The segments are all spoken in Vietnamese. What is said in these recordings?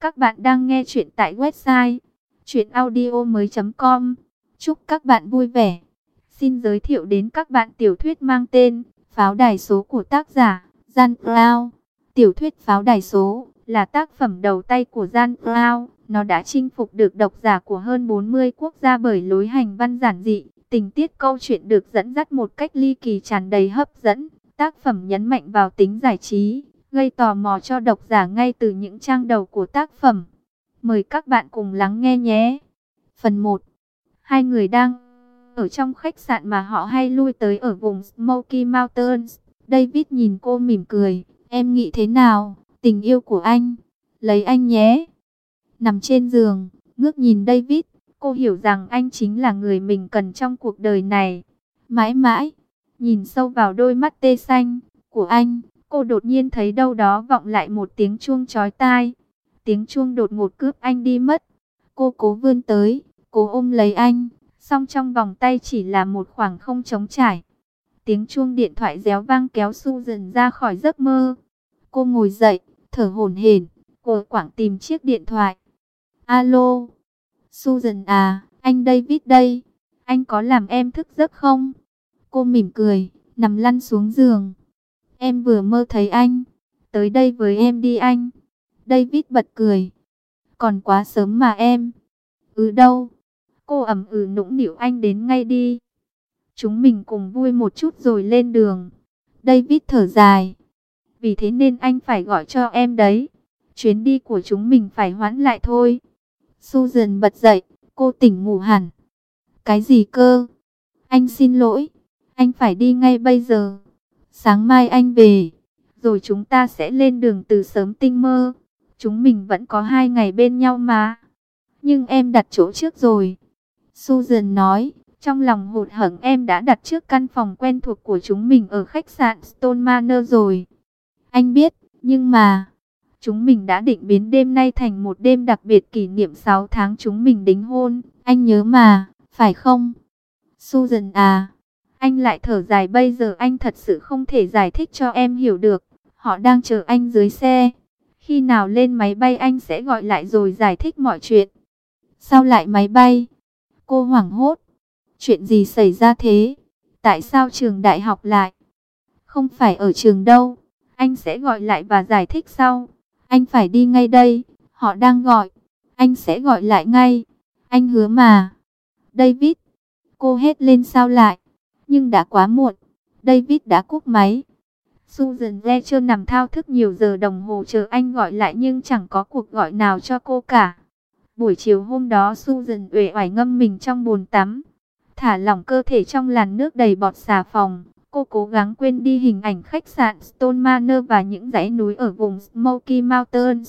Các bạn đang nghe chuyện tại website chuyenaudio.com. Chúc các bạn vui vẻ. Xin giới thiệu đến các bạn tiểu thuyết mang tên Pháo đài số của tác giả Jan Brown. Tiểu thuyết Pháo đài số là tác phẩm đầu tay của Jan Brown. Nó đã chinh phục được độc giả của hơn 40 quốc gia bởi lối hành văn giản dị. Tình tiết câu chuyện được dẫn dắt một cách ly kỳ tràn đầy hấp dẫn. Tác phẩm nhấn mạnh vào tính giải trí, gây tò mò cho độc giả ngay từ những trang đầu của tác phẩm. Mời các bạn cùng lắng nghe nhé. Phần 1. Hai người đang ở trong khách sạn mà họ hay lui tới ở vùng Smoky Mountains. David nhìn cô mỉm cười. Em nghĩ thế nào, tình yêu của anh? Lấy anh nhé. Nằm trên giường, ngước nhìn David, cô hiểu rằng anh chính là người mình cần trong cuộc đời này. Mãi mãi, nhìn sâu vào đôi mắt tê xanh của anh, cô đột nhiên thấy đâu đó vọng lại một tiếng chuông chói tai. Tiếng chuông đột ngột cướp anh đi mất. Cô cố vươn tới, cố ôm lấy anh, song trong vòng tay chỉ là một khoảng không trống trải. Tiếng chuông điện thoại réo vang kéo Susan ra khỏi giấc mơ. Cô ngồi dậy, thở hổn hển, cô quảng tìm chiếc điện thoại. Alo, Susan à, anh David đây. Anh có làm em thức giấc không? Cô mỉm cười, nằm lăn xuống giường. Em vừa mơ thấy anh. Tới đây với em đi anh. David bật cười. Còn quá sớm mà em. Đâu? Cô ậm nũng nịu, anh đến ngay đi. Chúng mình cùng vui một chút rồi lên đường. David thở dài. Vì thế nên anh phải gọi cho em đấy. Chuyến đi của chúng mình phải hoãn lại thôi. Susan bật dậy, cô tỉnh ngủ hẳn. Cái gì cơ? Anh xin lỗi. Anh phải đi ngay bây giờ. Sáng mai anh về. Rồi chúng ta sẽ lên đường từ sớm tinh mơ. Chúng mình vẫn có 2 ngày bên nhau mà. Nhưng em đặt chỗ trước rồi. Susan nói. Trong lòng hụt hẫng, em đã đặt trước căn phòng quen thuộc của chúng mình ở khách sạn Stone Manor rồi. Anh biết, nhưng mà chúng mình đã định biến đêm nay thành một đêm đặc biệt kỷ niệm 6 tháng chúng mình đính hôn. Anh nhớ mà, phải không? Susan à, anh lại thở dài. Bây giờ anh thật sự không thể giải thích cho em hiểu được. Họ đang chờ anh dưới xe. Khi nào lên máy bay anh sẽ gọi lại rồi giải thích mọi chuyện. Sao lại máy bay? Cô hoảng hốt. Chuyện gì xảy ra thế? Tại sao trường đại học lại? Không phải ở trường đâu. Anh sẽ gọi lại và giải thích sau. Anh phải đi ngay đây. Họ đang gọi. Anh sẽ gọi lại ngay. Anh hứa mà. David. Cô hét lên sao lại. Nhưng đã quá muộn. David đã cúp máy. Susan Fletcher nằm thao thức nhiều giờ đồng hồ chờ anh gọi lại nhưng chẳng có cuộc gọi nào cho cô cả. Buổi chiều hôm đó Susan uể oải ngâm mình trong bồn tắm. Thả lỏng cơ thể trong làn nước đầy bọt xà phòng. Cô cố gắng quên đi hình ảnh khách sạn Stone Manor và những dãy núi ở vùng Smoky Mountains.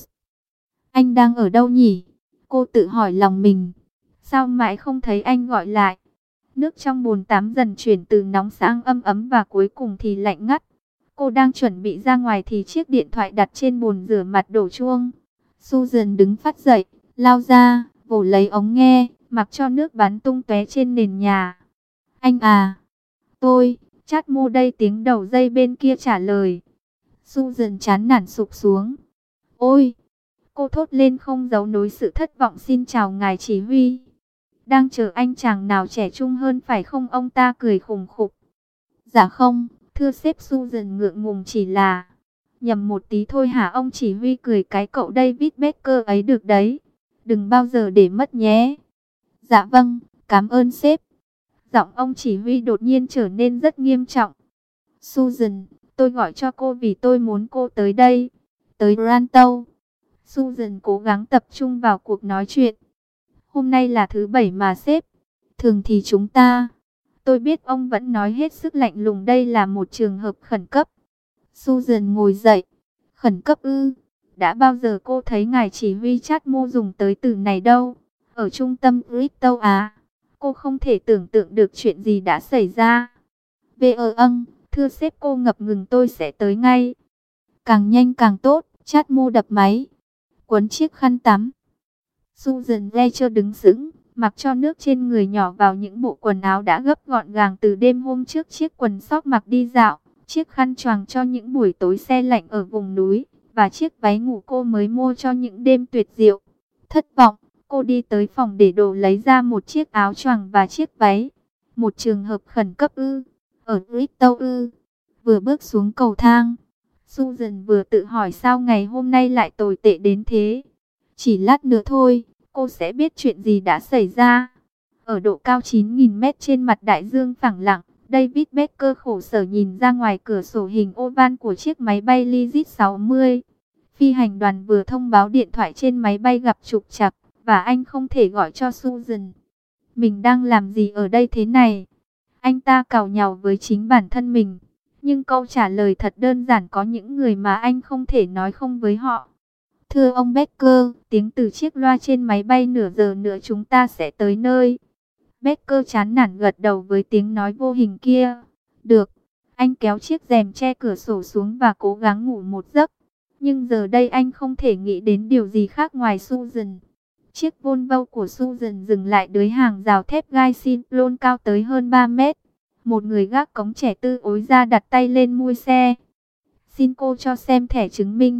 Anh đang ở đâu nhỉ? Cô tự hỏi lòng mình. Sao mãi không thấy anh gọi lại? Nước trong bồn tắm dần chuyển từ nóng sang ấm ấm và cuối cùng thì lạnh ngắt. Cô đang chuẩn bị ra ngoài thì chiếc điện thoại đặt trên bồn rửa mặt đổ chuông. Susan đứng phắt dậy, lao ra, vồ lấy ống nghe, mặc cho nước bắn tung tóe trên nền nhà. Anh à, tôi, Chát Mô đây, tiếng đầu dây bên kia trả lời. Susan chán nản sụp xuống. Ôi, cô thốt lên không giấu nổi sự thất vọng. Xin chào ngài chỉ huy. Đang chờ anh chàng nào trẻ trung hơn phải không? Ông ta cười khủng khục. Dạ không, thưa sếp. Susan ngượng ngùng, chỉ là nhầm một tí thôi hả? Ông chỉ huy cười, cái cậu David Baker ấy được đấy. Đừng bao giờ để mất nhé. Dạ vâng, cảm ơn sếp. Giọng ông chỉ huy đột nhiên trở nên rất nghiêm trọng. Susan, tôi gọi cho cô vì tôi muốn cô tới đây. Tới Rantoul. Susan cố gắng tập trung vào cuộc nói chuyện. Hôm nay là thứ Bảy mà sếp. Thường thì chúng ta... Tôi biết ông vẫn nói hết sức lạnh lùng. Đây là một trường hợp khẩn cấp. Susan ngồi dậy. Khẩn cấp ư? Đã bao giờ cô thấy ngài chỉ huy Chát Mô dùng tới từ này đâu? Ở trung tâm Bristol à? Cô không thể tưởng tượng được chuyện gì đã xảy ra. Thưa sếp. Cô ngập ngừng, tôi sẽ tới ngay. Càng nhanh càng tốt. Chát Mô đập máy, quấn chiếc khăn tắm. Susan Fletcher đứng sững, mặc cho nước trên người nhỏ vào những bộ quần áo đã gấp gọn gàng từ đêm hôm trước. Chiếc quần sóc mặc đi dạo, chiếc khăn choàng cho những buổi tối se lạnh ở vùng núi, và chiếc váy ngủ cô mới mua cho những đêm tuyệt diệu. Thất vọng, cô đi tới phòng để đồ lấy ra một chiếc áo choàng và chiếc váy. Một trường hợp khẩn cấp ư? Ở Bristol ư? Vừa bước xuống cầu thang, Susan vừa tự hỏi sao ngày hôm nay lại tồi tệ đến thế. Chỉ lát nữa thôi, cô sẽ biết chuyện gì đã xảy ra. Ở độ cao 9.000 mét trên mặt đại dương phẳng lặng, David Becker khổ sở nhìn ra ngoài cửa sổ hình oval của chiếc máy bay Learjet 60. Phi hành đoàn vừa thông báo điện thoại trên máy bay gặp trục trặc, và anh không thể gọi cho Susan. Mình đang làm gì ở đây thế này? Anh ta càu nhàu với chính bản thân mình. Nhưng câu trả lời thật đơn giản, có những người mà anh không thể nói không với họ. Thưa ông Becker, tiếng từ chiếc loa trên máy bay, nửa giờ nữa chúng ta sẽ tới nơi. Becker chán nản gật đầu với tiếng nói vô hình kia. Được. Anh kéo chiếc rèm che cửa sổ xuống và cố gắng ngủ một giấc. Nhưng giờ đây anh không thể nghĩ đến điều gì khác ngoài Susan. Chiếc Volvo của Susan dừng lại dưới hàng rào thép gai Simplon cao tới hơn 3 mét. Một người gác cổng trẻ tư ối ra đặt tay lên mui xe. Xin cô cho xem thẻ chứng minh.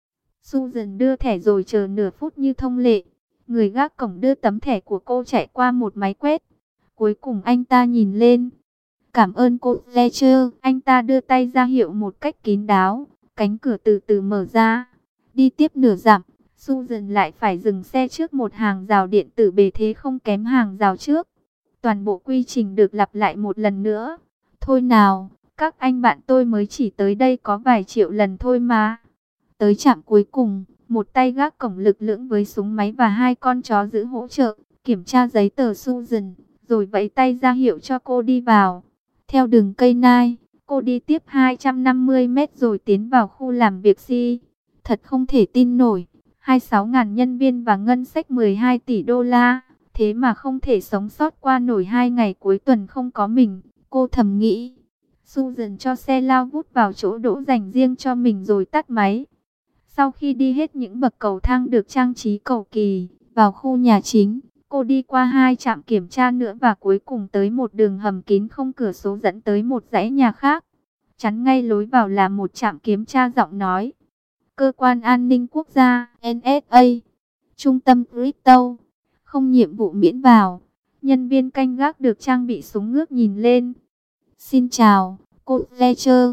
Susan đưa thẻ rồi chờ nửa phút như thông lệ. Người gác cổng đưa tấm thẻ của cô chạy qua một máy quét. Cuối cùng anh ta nhìn lên. Cảm ơn cô Fletcher. Anh ta đưa tay ra hiệu một cách kín đáo. Cánh cửa từ từ mở ra. Đi tiếp nửa dặm, Susan lại phải dừng xe trước một hàng rào điện tử bề thế không kém hàng rào trước. Toàn bộ quy trình được lặp lại một lần nữa. Thôi nào, các anh bạn, tôi mới chỉ tới đây có vài triệu lần thôi mà. Tới trạm cuối cùng, một tay gác cổng lực lưỡng với súng máy và hai con chó giữ hỗ trợ, kiểm tra giấy tờ Susan, rồi vẫy tay ra hiệu cho cô đi vào. Theo đường cây nai, cô đi tiếp 250 mét rồi tiến vào khu làm việc si. Thật không thể tin nổi, 26.000 nhân viên và ngân sách 12 tỷ đô la. Thế mà không thể sống sót qua nổi 2 ngày cuối tuần không có mình, cô thầm nghĩ. Susan cho xe lao vút vào chỗ đỗ dành riêng cho mình rồi tắt máy. Sau khi đi hết những bậc cầu thang được trang trí cầu kỳ, vào khu nhà chính, cô đi qua 2 trạm kiểm tra nữa và cuối cùng tới một đường hầm kín không cửa sổ dẫn tới một dãy nhà khác. Chắn ngay lối vào là một trạm kiểm tra giọng nói. Cơ quan an ninh quốc gia, NSA, trung tâm Bristol. Không nhiệm vụ miễn vào. Nhân viên canh gác được trang bị súng ngước nhìn lên. Xin chào, cô Fletcher.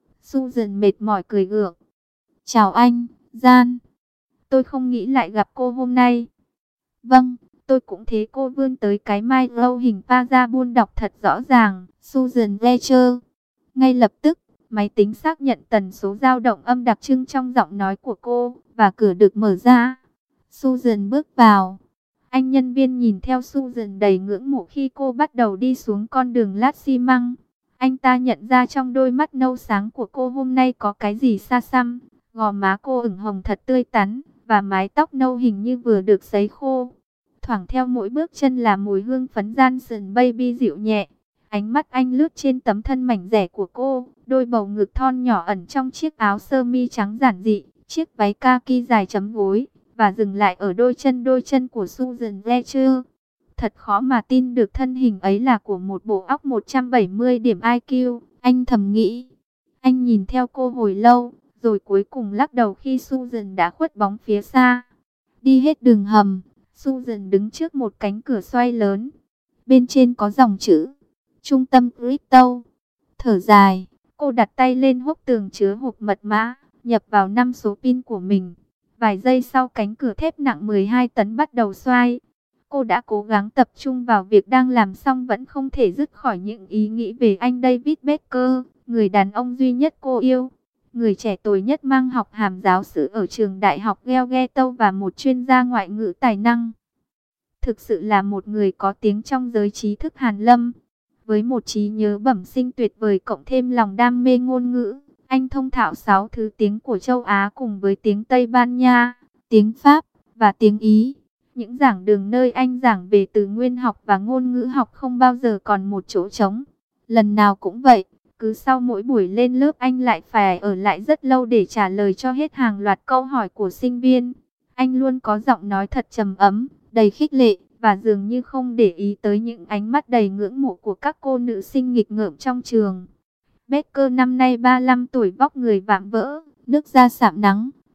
Susan mệt mỏi cười gượng. Chào anh, Jan. Tôi không nghĩ lại gặp cô hôm nay. Vâng, tôi cũng thế. Cô vươn tới cái micro hình pha ra buôn đọc thật rõ ràng. Susan Fletcher. Ngay lập tức, máy tính xác nhận tần số dao động âm đặc trưng trong giọng nói của cô, và cửa được mở ra. Susan bước vào. Anh nhân viên nhìn theo Susan đầy ngưỡng mộ khi cô bắt đầu đi xuống con đường lát xi măng. Anh ta nhận ra trong đôi mắt nâu sáng của cô hôm nay có cái gì xa xăm. Gò má cô ửng hồng thật tươi tắn, và mái tóc nâu hình như vừa được sấy khô. Thoảng theo mỗi bước chân là mùi hương phấn Johnson Baby dịu nhẹ. Ánh mắt anh lướt trên tấm thân mảnh dẻ của cô, đôi bầu ngực thon nhỏ ẩn trong chiếc áo sơ mi trắng giản dị, chiếc váy kaki dài chấm gối, và dừng lại ở đôi chân của Susan Fletcher. Thật khó mà tin được thân hình ấy là của một bộ óc 170 điểm IQ, anh thầm nghĩ. Anh nhìn theo cô hồi lâu, rồi cuối cùng lắc đầu khi Susan đã khuất bóng phía xa. Đi hết đường hầm, Susan đứng trước một cánh cửa xoay lớn. Bên trên có dòng chữ Trung tâm Bristol. Thở dài, cô đặt tay lên hốc tường chứa hộp mật mã, nhập vào 5 số pin của mình. Vài giây sau cánh cửa thép nặng 12 tấn bắt đầu xoay. Cô đã cố gắng tập trung vào việc đang làm xong vẫn không thể dứt khỏi những ý nghĩ về anh David Becker, người đàn ông duy nhất cô yêu. Người trẻ tuổi nhất mang học hàm giáo sư ở trường đại học Ghetto và một chuyên gia ngoại ngữ tài năng. Thực sự là một người có tiếng trong giới trí thức Hàn Lâm. Với một trí nhớ bẩm sinh tuyệt vời cộng thêm lòng đam mê ngôn ngữ, anh thông thạo 6 thứ tiếng của châu Á cùng với tiếng Tây Ban Nha, tiếng Pháp và tiếng Ý. Những giảng đường nơi anh giảng về từ nguyên học và ngôn ngữ học không bao giờ còn một chỗ trống. Lần nào cũng vậy, cứ sau mỗi buổi lên lớp anh lại phải ở lại rất lâu để trả lời cho hết hàng loạt câu hỏi của sinh viên. Anh luôn có giọng nói thật trầm ấm, đầy khích lệ, và dường như không để ý tới những ánh mắt đầy ngưỡng mộ của các cô nữ sinh nghịch ngợm trong trường. Becker năm nay 35 tuổi, vóc người vạm vỡ, nước da sạm nắng,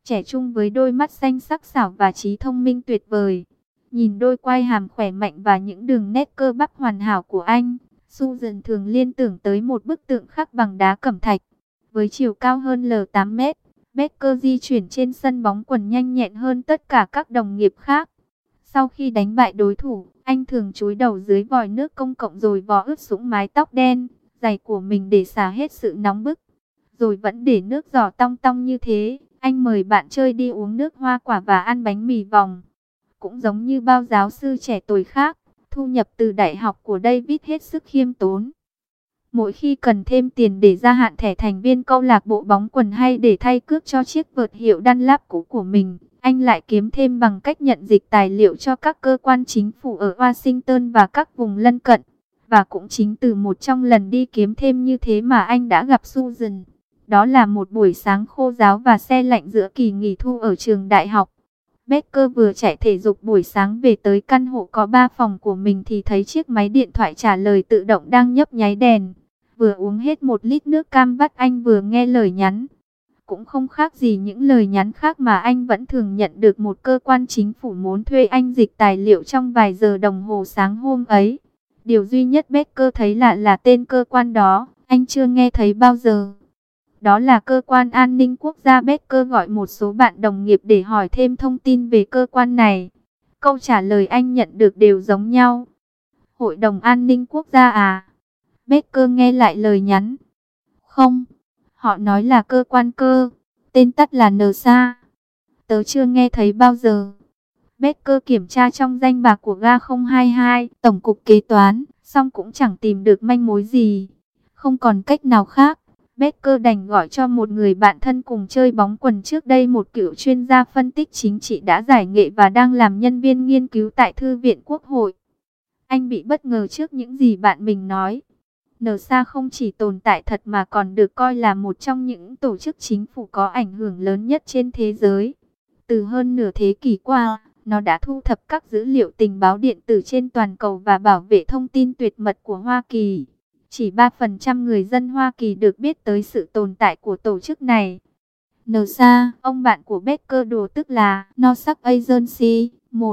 trẻ trung với đôi mắt xanh sắc sảo và trí thông minh tuyệt vời. Nhìn đôi quai hàm khỏe mạnh và những đường nét cơ bắp hoàn hảo của anh, Susan thường liên tưởng tới một bức tượng khắc bằng đá cẩm thạch. Với chiều cao hơn L8 mét, Becker di chuyển trên sân bóng quần nhanh nhẹn hơn tất cả các đồng nghiệp khác. Sau khi đánh bại đối thủ, anh thường chúi đầu dưới vòi nước công cộng rồi vò ướt sũng mái tóc đen, dày của mình để xả hết sự nóng bức. Rồi vẫn để nước giỏ tong tong như thế, anh mời bạn chơi đi uống nước hoa quả và ăn bánh mì vòng. Cũng giống như bao giáo sư trẻ tuổi khác, thu nhập từ đại học của David hết sức khiêm tốn. Mỗi khi cần thêm tiền để gia hạn thẻ thành viên câu lạc bộ bóng quần hay để thay cước cho chiếc vợt hiệu Dunlop cũ của mình, anh lại kiếm thêm bằng cách nhận dịch tài liệu cho các cơ quan chính phủ ở Washington và các vùng lân cận. Và cũng chính từ một trong lần đi kiếm thêm như thế mà anh đã gặp Susan. Đó là một buổi sáng khô ráo và se lạnh giữa kỳ nghỉ thu ở trường đại học. Becker vừa chạy thể dục buổi sáng về tới căn hộ có 3 phòng của mình thì thấy chiếc máy điện thoại trả lời tự động đang nhấp nháy đèn. Vừa uống hết 1 lít nước cam vắt anh vừa nghe lời nhắn. Cũng không khác gì những lời nhắn khác mà anh vẫn thường nhận được, một cơ quan chính phủ muốn thuê anh dịch tài liệu trong vài giờ đồng hồ sáng hôm ấy. Điều duy nhất Becker thấy lạ là tên cơ quan đó, anh chưa nghe thấy bao giờ. Đó là cơ quan an ninh quốc gia. Becker gọi một số bạn đồng nghiệp để hỏi thêm thông tin về cơ quan này. Câu trả lời anh nhận được đều giống nhau. Hội đồng an ninh quốc gia à? Becker nghe lại lời nhắn. Không, họ nói là cơ quan cơ, tên tắt là NSA. Tớ chưa nghe thấy bao giờ. Becker kiểm tra trong danh bạ của GA022, Tổng cục Kế toán, xong cũng chẳng tìm được manh mối gì. Không còn cách nào khác, Becker đành gọi cho một người bạn thân cùng chơi bóng quần trước đây, một cựu chuyên gia phân tích chính trị đã giải nghệ và đang làm nhân viên nghiên cứu tại Thư viện Quốc hội. Anh bị bất ngờ trước những gì bạn mình nói. NSA không chỉ tồn tại thật mà còn được coi là một trong những tổ chức chính phủ có ảnh hưởng lớn nhất trên thế giới. Từ hơn nửa thế kỷ qua, nó đã thu thập các dữ liệu tình báo điện tử trên toàn cầu và bảo vệ thông tin tuyệt mật của Hoa Kỳ. Chỉ 3% người dân Hoa Kỳ được biết tới sự tồn tại của tổ chức này. NSA, ông bạn của Becker đùa tức là Norfolk Agency.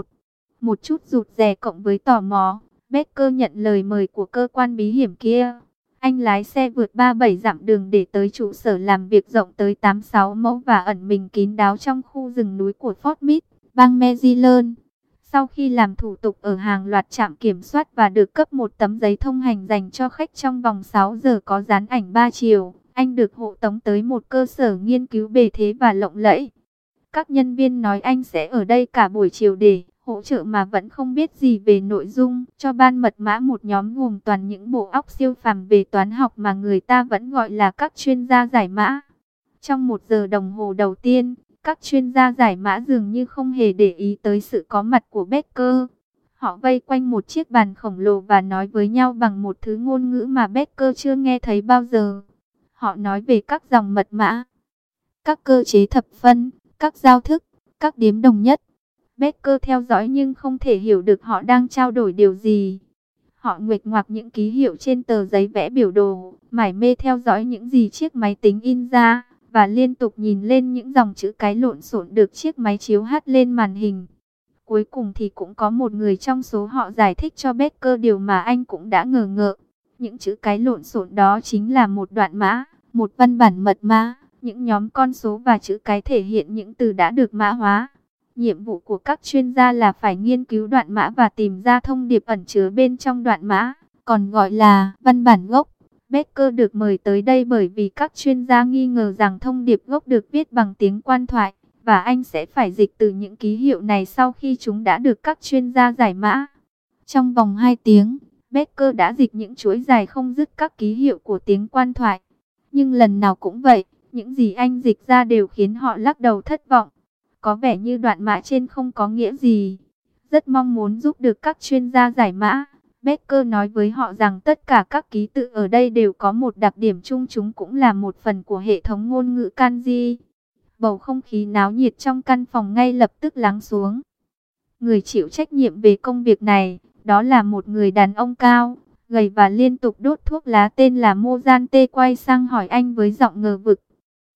Một chút rụt rè cộng với tò mò, Becker nhận lời mời của cơ quan bí hiểm kia. Anh lái xe vượt 37 dặm đường để tới trụ sở làm việc rộng tới 86 mẫu và ẩn mình kín đáo trong khu rừng núi của Fort Meade, bang Maryland. Sau khi làm thủ tục ở hàng loạt trạm kiểm soát và được cấp một tấm giấy thông hành dành cho khách trong vòng 6 giờ có dán ảnh 3 chiều, anh được hộ tống tới một cơ sở nghiên cứu bề thế và lộng lẫy. Các nhân viên nói anh sẽ ở đây cả buổi chiều để hỗ trợ mà vẫn không biết gì về nội dung, cho ban mật mã một nhóm gồm toàn những bộ óc siêu phàm về toán học mà người ta vẫn gọi là các chuyên gia giải mã. Trong 1 giờ đồng hồ đầu tiên, các chuyên gia giải mã dường như không hề để ý tới sự có mặt của Becker. Họ vây quanh một chiếc bàn khổng lồ và nói với nhau bằng một thứ ngôn ngữ mà Becker chưa nghe thấy bao giờ. Họ nói về các dòng mật mã, các cơ chế thập phân, các giao thức, các điếm đồng nhất. Becker theo dõi nhưng không thể hiểu được họ đang trao đổi điều gì. Họ nguệch ngoạc những ký hiệu trên tờ giấy vẽ biểu đồ, mải mê theo dõi những gì chiếc máy tính in ra, và liên tục nhìn lên những dòng chữ cái lộn xộn được chiếc máy chiếu hắt lên màn hình. Cuối cùng thì cũng có một người trong số họ giải thích cho Becker điều mà anh cũng đã ngờ ngợ. Những chữ cái lộn xộn đó chính là một đoạn mã, một văn bản mật mã, những nhóm con số và chữ cái thể hiện những từ đã được mã hóa. Nhiệm vụ của các chuyên gia là phải nghiên cứu đoạn mã và tìm ra thông điệp ẩn chứa bên trong đoạn mã, còn gọi là văn bản gốc. Becker được mời tới đây bởi vì các chuyên gia nghi ngờ rằng thông điệp gốc được viết bằng tiếng quan thoại, và anh sẽ phải dịch từ những ký hiệu này sau khi chúng đã được các chuyên gia giải mã. Trong vòng 2 tiếng, Becker đã dịch những chuỗi dài không dứt các ký hiệu của tiếng quan thoại. Nhưng lần nào cũng vậy, những gì anh dịch ra đều khiến họ lắc đầu thất vọng. Có vẻ như đoạn mã trên không có nghĩa gì. Rất mong muốn giúp được các chuyên gia giải mã. Becker nói với họ rằng tất cả các ký tự ở đây đều có một đặc điểm chung, chúng cũng là một phần của hệ thống ngôn ngữ kanji. Bầu không khí náo nhiệt trong căn phòng ngay lập tức lắng xuống. Người chịu trách nhiệm về công việc này, đó là một người đàn ông cao, gầy và liên tục đốt thuốc lá tên là Mozante, quay sang hỏi anh với giọng ngờ vực.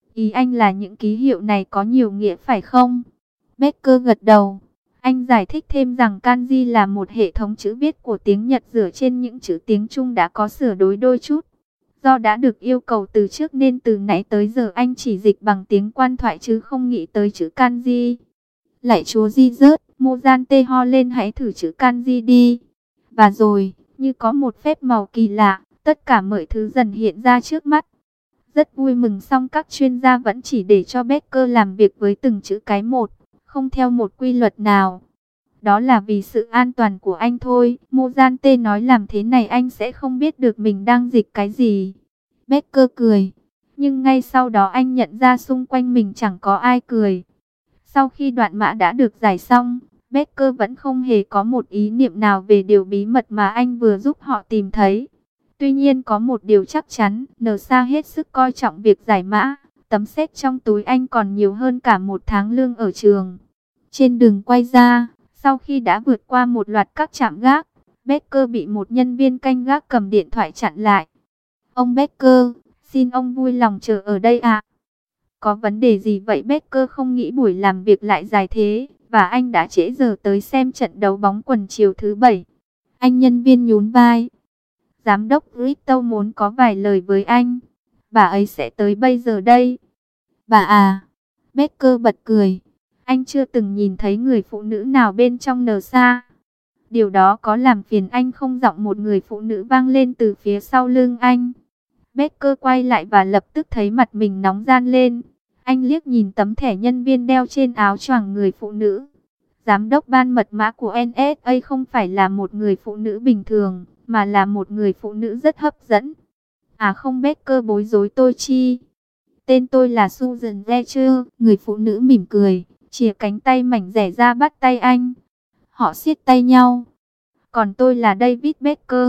Ý anh là những ký hiệu này có nhiều nghĩa phải không? Becker gật đầu. Anh giải thích thêm rằng kanji là một hệ thống chữ viết của tiếng Nhật dựa trên những chữ tiếng Trung đã có sửa đổi đôi chút. Do đã được yêu cầu từ trước nên từ nãy tới giờ anh chỉ dịch bằng tiếng quan thoại chứ không nghĩ tới chữ kanji. Lạy chúa Jesus, Mozante ho lên, hãy thử chữ kanji đi. Và rồi, như có một phép màu kỳ lạ, tất cả mọi thứ dần hiện ra trước mắt. Rất vui mừng, song các chuyên gia vẫn chỉ để cho Becker làm việc với từng chữ cái một, không theo một quy luật nào. Đó là vì sự an toàn của anh thôi. Mozante nói làm thế này anh sẽ không biết được mình đang dịch cái gì. Becker cười. Nhưng ngay sau đó anh nhận ra xung quanh mình chẳng có ai cười. Sau khi đoạn mã đã được giải xong, Becker vẫn không hề có một ý niệm nào về điều bí mật mà anh vừa giúp họ tìm thấy. Tuy nhiên có một điều chắc chắn, Nsa hết sức coi trọng việc giải mã. Tấm séc trong túi anh còn nhiều hơn cả một tháng lương ở trường. Trên đường quay ra, sau khi đã vượt qua một loạt các trạm gác, Becker bị một nhân viên canh gác cầm điện thoại chặn lại. Ông Becker, xin ông vui lòng chờ ở đây ạ. Có vấn đề gì vậy? Becker không nghĩ buổi làm việc lại dài thế, và anh đã trễ giờ tới xem trận đấu bóng quần chiều thứ Bảy. Anh nhân viên nhún vai. Giám đốc Crypto muốn có vài lời với anh. Bà ấy sẽ tới bây giờ đây. Bà à? Becker bật cười. Anh chưa từng nhìn thấy người phụ nữ nào bên trong Nsa. Điều đó có làm phiền anh không? Giọng một người phụ nữ vang lên từ phía sau lưng anh. Becker quay lại và lập tức thấy mặt mình nóng ran lên. Anh liếc nhìn tấm thẻ nhân viên đeo trên áo choàng người phụ nữ. Giám đốc ban mật mã của NSA không phải là một người phụ nữ bình thường, mà là một người phụ nữ rất hấp dẫn. À không, Becker bối rối, tôi chi? Tên tôi là Susan Fletcher. Người phụ nữ mỉm cười, chìa cánh tay mảnh rẻ ra bắt tay anh. Họ siết tay nhau. Còn tôi là David Becker.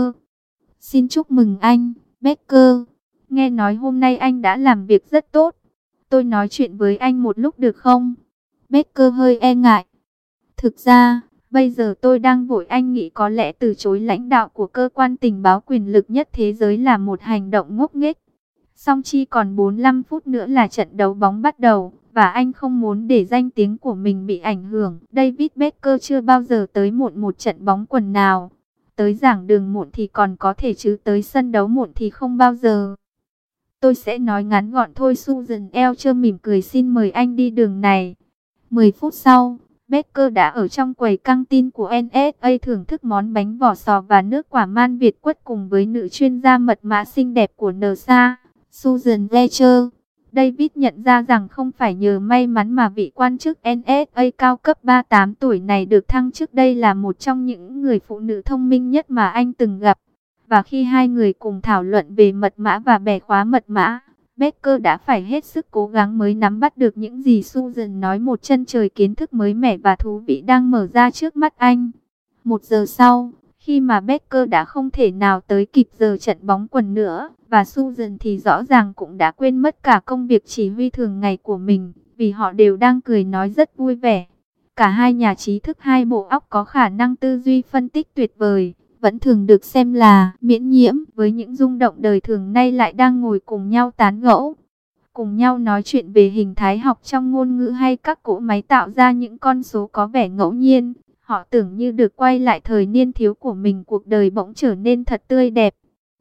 Xin chúc mừng anh, Becker. Nghe nói hôm nay anh đã làm việc rất tốt. Tôi nói chuyện với anh một lúc được không? Becker hơi e ngại. Thực ra, bây giờ tôi đang vội. Anh nghĩ có lẽ từ chối lãnh đạo của cơ quan tình báo quyền lực nhất thế giới là một hành động ngốc nghếch. Song chi còn 45 phút nữa là trận đấu bóng bắt đầu, và anh không muốn để danh tiếng của mình bị ảnh hưởng. David Becker chưa bao giờ tới muộn một trận bóng quần nào. Tới giảng đường muộn thì còn có thể chứ tới sân đấu muộn thì không bao giờ. Tôi sẽ nói ngắn gọn thôi. Susan Fletcher mỉm cười, xin mời anh đi đường này. 10 phút sau, Becker đã ở trong quầy căng tin của NSA thưởng thức món bánh vỏ sò và nước quả man Việt quất cùng với nữ chuyên gia mật mã xinh đẹp của Nsa, Susan Fletcher. David nhận ra rằng không phải nhờ may mắn mà vị quan chức NSA cao cấp 38 tuổi này được thăng chức. Đây là một trong những người phụ nữ thông minh nhất mà anh từng gặp. Và khi hai người cùng thảo luận về mật mã và bẻ khóa mật mã, Becker đã phải hết sức cố gắng mới nắm bắt được những gì Susan nói. Một chân trời kiến thức mới mẻ và thú vị đang mở ra trước mắt anh. 1 giờ sau, khi mà Becker đã không thể nào tới kịp giờ trận bóng quần nữa, và Susan thì rõ ràng cũng đã quên mất cả công việc chỉ huy thường ngày của mình, vì họ đều đang cười nói rất vui vẻ. Cả hai nhà trí thức, hai bộ óc có khả năng tư duy phân tích tuyệt vời, vẫn thường được xem là miễn nhiễm với những rung động đời thường, nay lại đang ngồi cùng nhau tán gẫu, cùng nhau nói chuyện về hình thái học trong ngôn ngữ hay các cỗ máy tạo ra những con số có vẻ ngẫu nhiên. Họ tưởng như được quay lại thời niên thiếu của mình, cuộc đời bỗng trở nên thật tươi đẹp.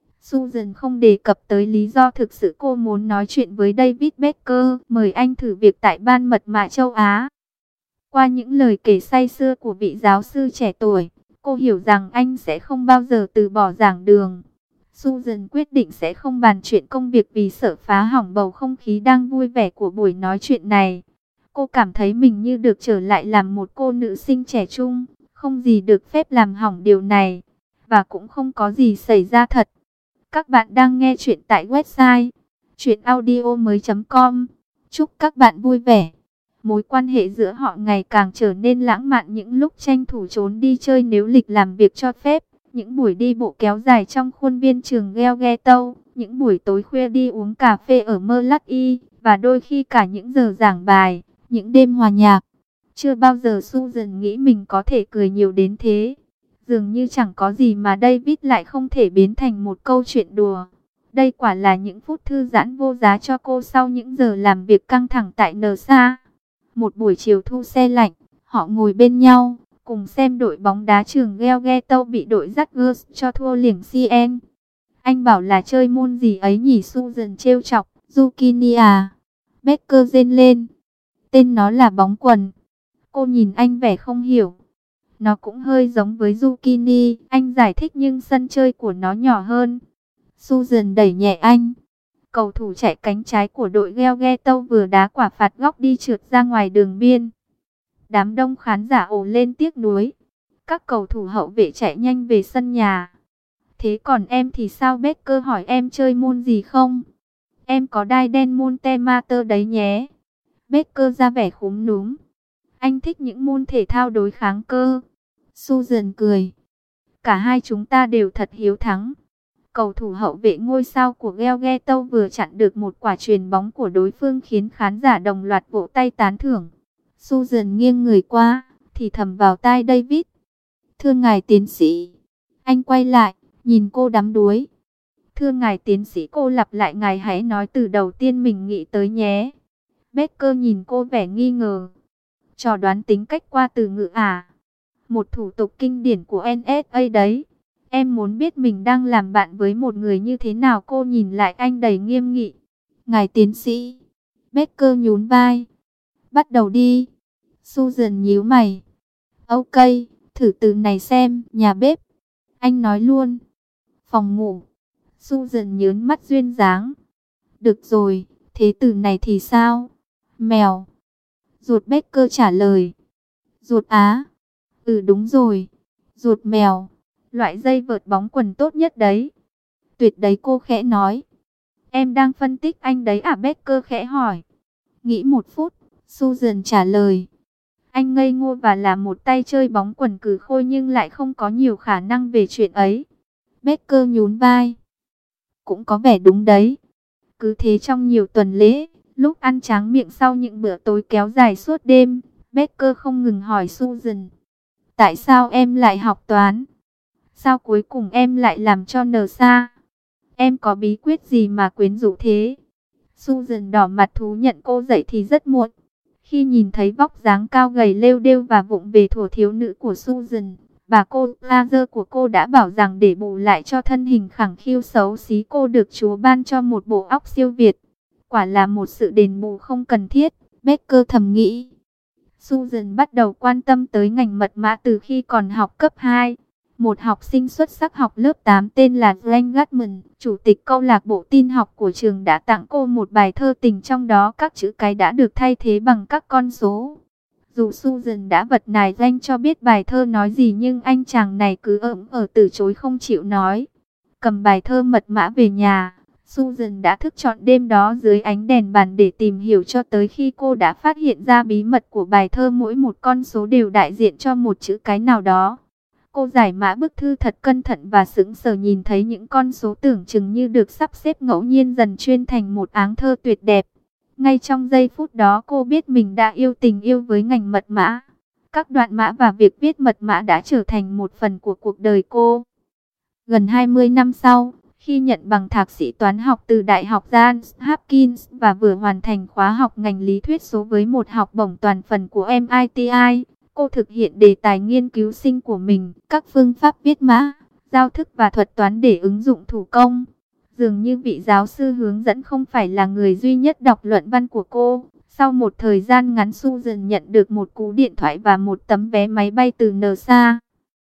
Susan không đề cập tới lý do thực sự cô muốn nói chuyện với David Becker, mời anh thử việc tại ban mật mã châu Á. Qua những lời kể say sưa của vị giáo sư trẻ tuổi, cô hiểu rằng anh sẽ không bao giờ từ bỏ giảng đường. Susan quyết định sẽ không bàn chuyện công việc vì sợ phá hỏng bầu không khí đang vui vẻ của buổi nói chuyện này. Cô cảm thấy mình như được trở lại làm một cô nữ sinh trẻ trung, không gì được phép làm hỏng điều này, và cũng không có gì xảy ra thật. Các bạn đang nghe chuyện tại website chuyenaudio.com. Chúc các bạn vui vẻ. Mối quan hệ giữa họ ngày càng trở nên lãng mạn những lúc tranh thủ trốn đi chơi nếu lịch làm việc cho phép. Những buổi đi bộ kéo dài trong khuôn viên trường Ghetto, những buổi tối khuya đi uống cà phê ở Merlati, và đôi khi cả những giờ giảng bài, những đêm hòa nhạc. Chưa bao giờ Susan nghĩ mình có thể cười nhiều đến thế. Dường như chẳng có gì mà David lại không thể biến thành một câu chuyện đùa. Đây quả là những phút thư giãn vô giá cho cô sau những giờ làm việc căng thẳng tại NASA. Một buổi chiều thu se lạnh, họ ngồi bên nhau, cùng xem đội bóng đá trường Gelgeto bị đội Rutgers cho thua liềng CN. Anh bảo là chơi môn gì ấy nhỉ? Susan trêu chọc. Zucchini à? Becker rên lên. Tên nó là bóng quần. Cô nhìn anh vẻ không hiểu. Nó cũng hơi giống với Zucchini, anh giải thích, nhưng sân chơi của nó nhỏ hơn. Susan đẩy nhẹ anh. Cầu thủ chạy cánh trái của đội Gelgeto vừa đá quả phạt góc đi trượt ra ngoài đường biên. Đám đông khán giả ồ lên tiếc nuối. Các cầu thủ hậu vệ chạy nhanh về sân nhà. Thế còn em thì sao? Becker hỏi. Em chơi môn gì không? Em có đai đen Monte Mater đấy nhé. Becker ra vẻ khúm núm. Anh thích những môn thể thao đối kháng cơ. Susan cười. Cả hai chúng ta đều thật hiếu thắng. Cầu thủ hậu vệ ngôi sao của Gelgeto vừa chặn được một quả chuyền bóng của đối phương khiến khán giả đồng loạt vỗ tay tán thưởng. Susan nghiêng người qua, thì thầm vào tai David. Thưa ngài tiến sĩ. Anh quay lại, nhìn cô đắm đuối. Thưa ngài tiến sĩ, cô lặp lại. Ngài hãy nói từ đầu tiên mình nghĩ tới nhé. Becker nhìn cô vẻ nghi ngờ. Trò đoán tính cách qua từ ngữ à? Một thủ tục kinh điển của NSA đấy. Em muốn biết mình đang làm bạn với một người như thế nào? Cô nhìn lại anh đầy nghiêm nghị. Ngài tiến sĩ. Becker nhún vai. Bắt đầu đi. Susan nhíu mày. Ok, thử từ này xem. Nhà bếp. Anh nói luôn. Phòng ngủ. Susan nhớn mắt duyên dáng. Được rồi, thế từ này thì sao? Mèo. Ruột. Becker trả lời. Ruột á? Ừ đúng rồi. Ruột mèo. Loại dây vợt bóng quần tốt nhất đấy. Tuyệt đấy, cô khẽ nói. Em đang phân tích anh đấy à? Becker khẽ hỏi. Nghĩ một phút, Susan trả lời. Anh ngây ngô và là một tay chơi bóng quần cừ khôi nhưng lại không có nhiều khả năng về chuyện ấy. Becker nhún vai. Cũng có vẻ đúng đấy. Cứ thế trong nhiều tuần lễ, lúc ăn tráng miệng sau những bữa tối kéo dài suốt đêm, Becker không ngừng hỏi Susan. Tại sao em lại học toán? Sao cuối cùng em lại làm cho NASA? Em có bí quyết gì mà quyến rũ thế? Susan đỏ mặt thú nhận cô dậy thì rất muộn. Khi nhìn thấy vóc dáng cao gầy lêu đêu và vụng về thuở thiếu nữ của Susan, bà cô Lager của cô đã bảo rằng để bù lại cho thân hình khẳng khiu xấu xí, cô được Chúa ban cho một bộ óc siêu việt. Quả là một sự đền bù không cần thiết, Becker thầm nghĩ. Susan bắt đầu quan tâm tới ngành mật mã từ khi còn học cấp 2. Một học sinh xuất sắc học lớp 8 tên là Frank Gatman, chủ tịch câu lạc bộ tin học của trường, đã tặng cô một bài thơ tình, trong đó các chữ cái đã được thay thế bằng các con số. Dù Susan đã vật nài Frank cho biết bài thơ nói gì, nhưng anh chàng này cứ từ chối không chịu nói. Cầm bài thơ mật mã về nhà, Susan đã thức trọn đêm đó dưới ánh đèn bàn để tìm hiểu, cho tới khi cô đã phát hiện ra bí mật của bài thơ. Mỗi một con số đều đại diện cho một chữ cái nào đó. Cô giải mã bức thư thật cẩn thận và sững sờ nhìn thấy những con số tưởng chừng như được sắp xếp ngẫu nhiên dần chuyên thành một áng thơ tuyệt đẹp. Ngay trong giây phút đó cô biết mình đã yêu tình yêu với ngành mật mã. Các đoạn mã và việc viết mật mã đã trở thành một phần của cuộc đời cô. Gần 20 năm sau, khi nhận bằng thạc sĩ toán học từ Đại học Johns Hopkins và vừa hoàn thành khóa học ngành lý thuyết số với một học bổng toàn phần của MIT, cô thực hiện đề tài nghiên cứu sinh của mình, các phương pháp viết mã, giao thức và thuật toán để ứng dụng thủ công. Dường như vị giáo sư hướng dẫn không phải là người duy nhất đọc luận văn của cô. Sau một thời gian ngắn, Susan nhận được một cú điện thoại và một tấm vé máy bay từ NASA.